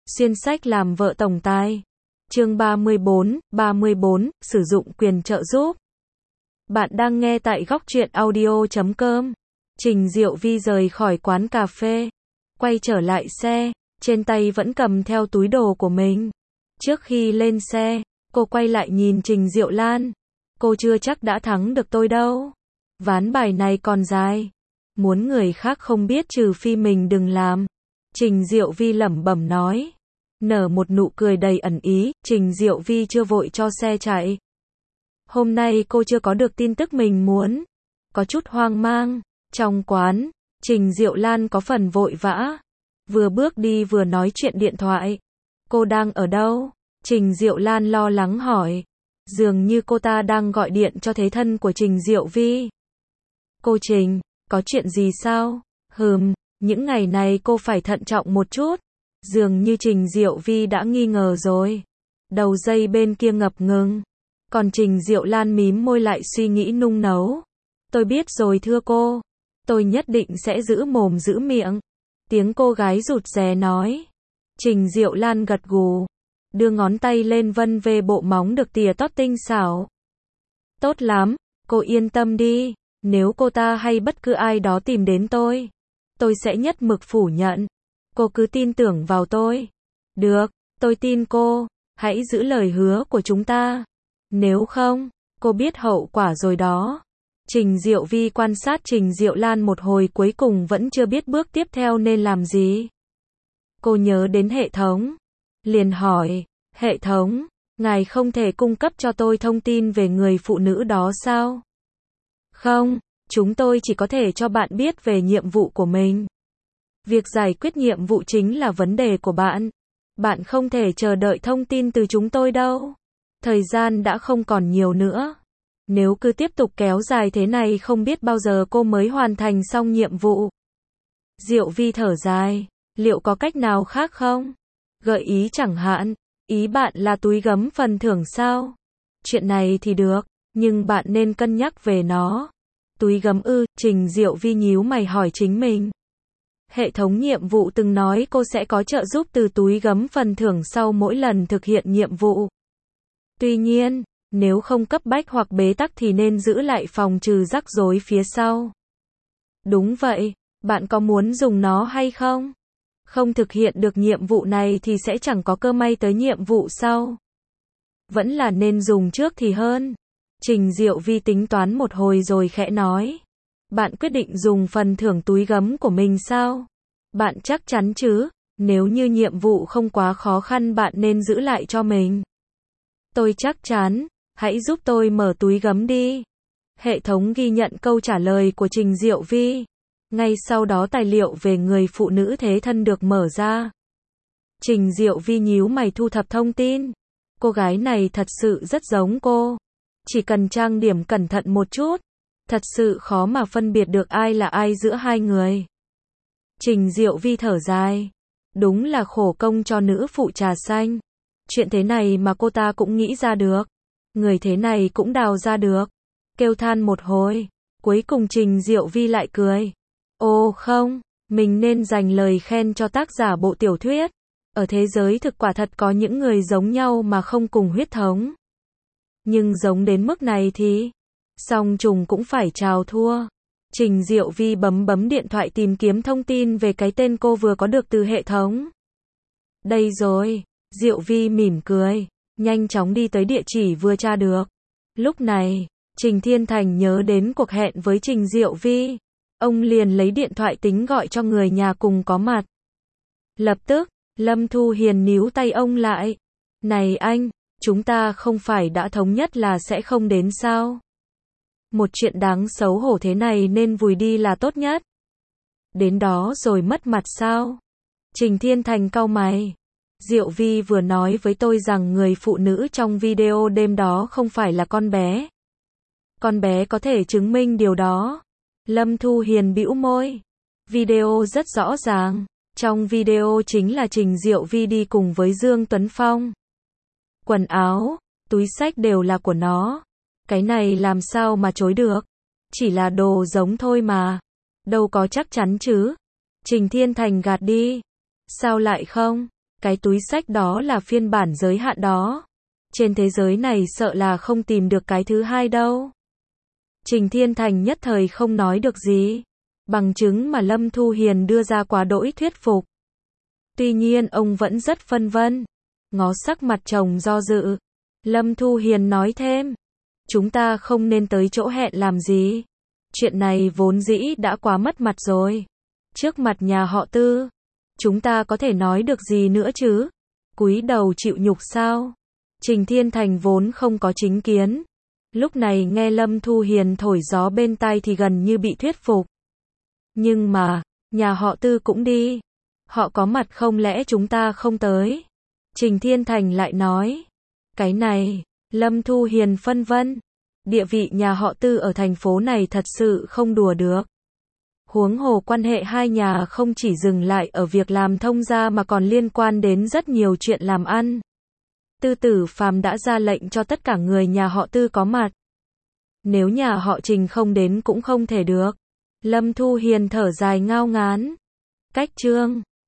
Xuyên sách làm vợ tổng tài. Chương 34, sử dụng quyền trợ giúp. Bạn đang nghe tại góc truyện audio.com. Trình Diệu Vi rời khỏi quán cà phê, quay trở lại xe, trên tay vẫn cầm theo túi đồ của mình. Trước khi lên xe, cô quay lại nhìn Trình Diệu Lan. Cô chưa chắc đã thắng được tôi đâu. Ván bài này còn dài. Muốn người khác không biết trừ phi mình đừng làm. Trình Diệu Vi lẩm bẩm nói. Nở một nụ cười đầy ẩn ý, Trình Diệu Vi chưa vội cho xe chạy. Hôm nay cô chưa có được tin tức mình muốn. Có chút hoang mang. Trong quán, Trình Diệu Lan có phần vội vã. Vừa bước đi vừa nói chuyện điện thoại. Cô đang ở đâu? Trình Diệu Lan lo lắng hỏi. Dường như cô ta đang gọi điện cho thế thân của Trình Diệu Vi. Cô Trình, có chuyện gì sao? Những ngày này cô phải thận trọng một chút. Dường như Trình Diệu Vi đã nghi ngờ rồi. Đầu dây bên kia ngập ngừng. Còn Trình Diệu Lan mím môi lại suy nghĩ nung nấu. Tôi biết rồi thưa cô. Tôi nhất định sẽ giữ mồm giữ miệng. Tiếng cô gái rụt rè nói. Trình Diệu Lan gật gù. Đưa ngón tay lên vân về bộ móng được tỉa tót tinh xảo. Tốt lắm, cô yên tâm đi. Nếu cô ta hay bất cứ ai đó tìm đến tôi sẽ nhất mực phủ nhận. Cô cứ tin tưởng vào tôi. Được, tôi tin cô. Hãy giữ lời hứa của chúng ta. Nếu không, cô biết hậu quả rồi đó. Trình Diệu Vi quan sát Trình Diệu Lan một hồi cuối cùng vẫn chưa biết bước tiếp theo nên làm gì. Cô nhớ đến hệ thống. Liền hỏi, hệ thống, ngài không thể cung cấp cho tôi thông tin về người phụ nữ đó sao? Không, chúng tôi chỉ có thể cho bạn biết về nhiệm vụ của mình. Việc giải quyết nhiệm vụ chính là vấn đề của bạn. Bạn không thể chờ đợi thông tin từ chúng tôi đâu. Thời gian đã không còn nhiều nữa. Nếu cứ tiếp tục kéo dài thế này không biết bao giờ cô mới hoàn thành xong nhiệm vụ. Diệu Vi thở dài. Liệu có cách nào khác không? Gợi ý chẳng hạn. Ý bạn là túi gấm phần thưởng sao? Chuyện này thì được, nhưng bạn nên cân nhắc về nó. Túi gấm ư? Trình Diệu Vi nhíu mày hỏi chính mình. Hệ thống nhiệm vụ từng nói cô sẽ có trợ giúp từ túi gấm phần thưởng sau mỗi lần thực hiện nhiệm vụ. Tuy nhiên, nếu không cấp bách hoặc bế tắc thì nên giữ lại phòng trừ rắc rối phía sau. Đúng vậy, bạn có muốn dùng nó hay không? Không thực hiện được nhiệm vụ này thì sẽ chẳng có cơ may tới nhiệm vụ sau. Vẫn là nên dùng trước thì hơn. Trình Diệu Vi tính toán một hồi rồi khẽ nói. Bạn quyết định dùng phần thưởng túi gấm của mình sao? Bạn chắc chắn chứ? Nếu như nhiệm vụ không quá khó khăn bạn nên giữ lại cho mình. Tôi chắc chắn. Hãy giúp tôi mở túi gấm đi. Hệ thống ghi nhận câu trả lời của Trình Diệu Vi. Ngay sau đó tài liệu về người phụ nữ thế thân được mở ra. Trình Diệu Vi nhíu mày thu thập thông tin. Cô gái này thật sự rất giống cô. Chỉ cần trang điểm cẩn thận một chút. Thật sự khó mà phân biệt được ai là ai giữa hai người. Trình Diệu Vi thở dài. Đúng là khổ công cho nữ phụ trà xanh. Chuyện thế này mà cô ta cũng nghĩ ra được. Người thế này cũng đào ra được. Kêu than một hồi. Cuối cùng Trình Diệu Vi lại cười. Ồ không, mình nên dành lời khen cho tác giả bộ tiểu thuyết. Ở thế giới thực quả thật có những người giống nhau mà không cùng huyết thống. Nhưng giống đến mức này thì song trùng cũng phải chào thua. Trình Diệu Vi bấm điện thoại tìm kiếm thông tin về cái tên cô vừa có được từ hệ thống. Đây rồi, Diệu Vi mỉm cười, nhanh chóng đi tới địa chỉ vừa tra được. Lúc này, Trình Thiên Thành nhớ đến cuộc hẹn với Trình Diệu Vi. Ông liền lấy điện thoại tính gọi cho người nhà cùng có mặt. Lập tức, Lâm Thu Hiền níu tay ông lại. Này anh, chúng ta không phải đã thống nhất là sẽ không đến sao? Một chuyện đáng xấu hổ thế này nên vùi đi là tốt nhất. Đến đó rồi mất mặt sao? Trình Thiên Thành cau mày. Diệu Vi vừa nói với tôi rằng người phụ nữ trong video đêm đó không phải là con bé. Con bé có thể chứng minh điều đó. Lâm Thu Hiền bĩu môi. Video rất rõ ràng. Trong video chính là Trình Diệu Vi đi cùng với Dương Tuấn Phong. Quần áo, túi xách đều là của nó. Cái này làm sao mà chối được. Chỉ là đồ giống thôi mà. Đâu có chắc chắn chứ. Trình Thiên Thành gạt đi. Sao lại không? Cái túi xách đó là phiên bản giới hạn đó. Trên thế giới này sợ là không tìm được cái thứ hai đâu. Trình Thiên Thành nhất thời không nói được gì. Bằng chứng mà Lâm Thu Hiền đưa ra quá đỗi thuyết phục. Tuy nhiên ông vẫn rất phân vân. Ngó sắc mặt chồng do dự. Lâm Thu Hiền nói thêm. Chúng ta không nên tới chỗ hẹn làm gì. Chuyện này vốn dĩ đã quá mất mặt rồi. Trước mặt nhà họ Tư. Chúng ta có thể nói được gì nữa chứ? Cúi đầu chịu nhục sao? Trình Thiên Thành vốn không có chính kiến. Lúc này nghe Lâm Thu Hiền thổi gió bên tai thì gần như bị thuyết phục. Nhưng mà, nhà họ Tư cũng đi. Họ có mặt không lẽ chúng ta không tới? Trình Thiên Thành lại nói. Cái này, Lâm Thu Hiền phân vân. Địa vị nhà họ Tư ở thành phố này thật sự không đùa được. Huống hồ quan hệ hai nhà không chỉ dừng lại ở việc làm thông gia mà còn liên quan đến rất nhiều chuyện làm ăn. Tư Tử Phàm đã ra lệnh cho tất cả người nhà họ Tư có mặt. Nếu nhà họ Trình không đến cũng không thể được. Lâm Thu Hiền thở dài ngao ngán. Cách chương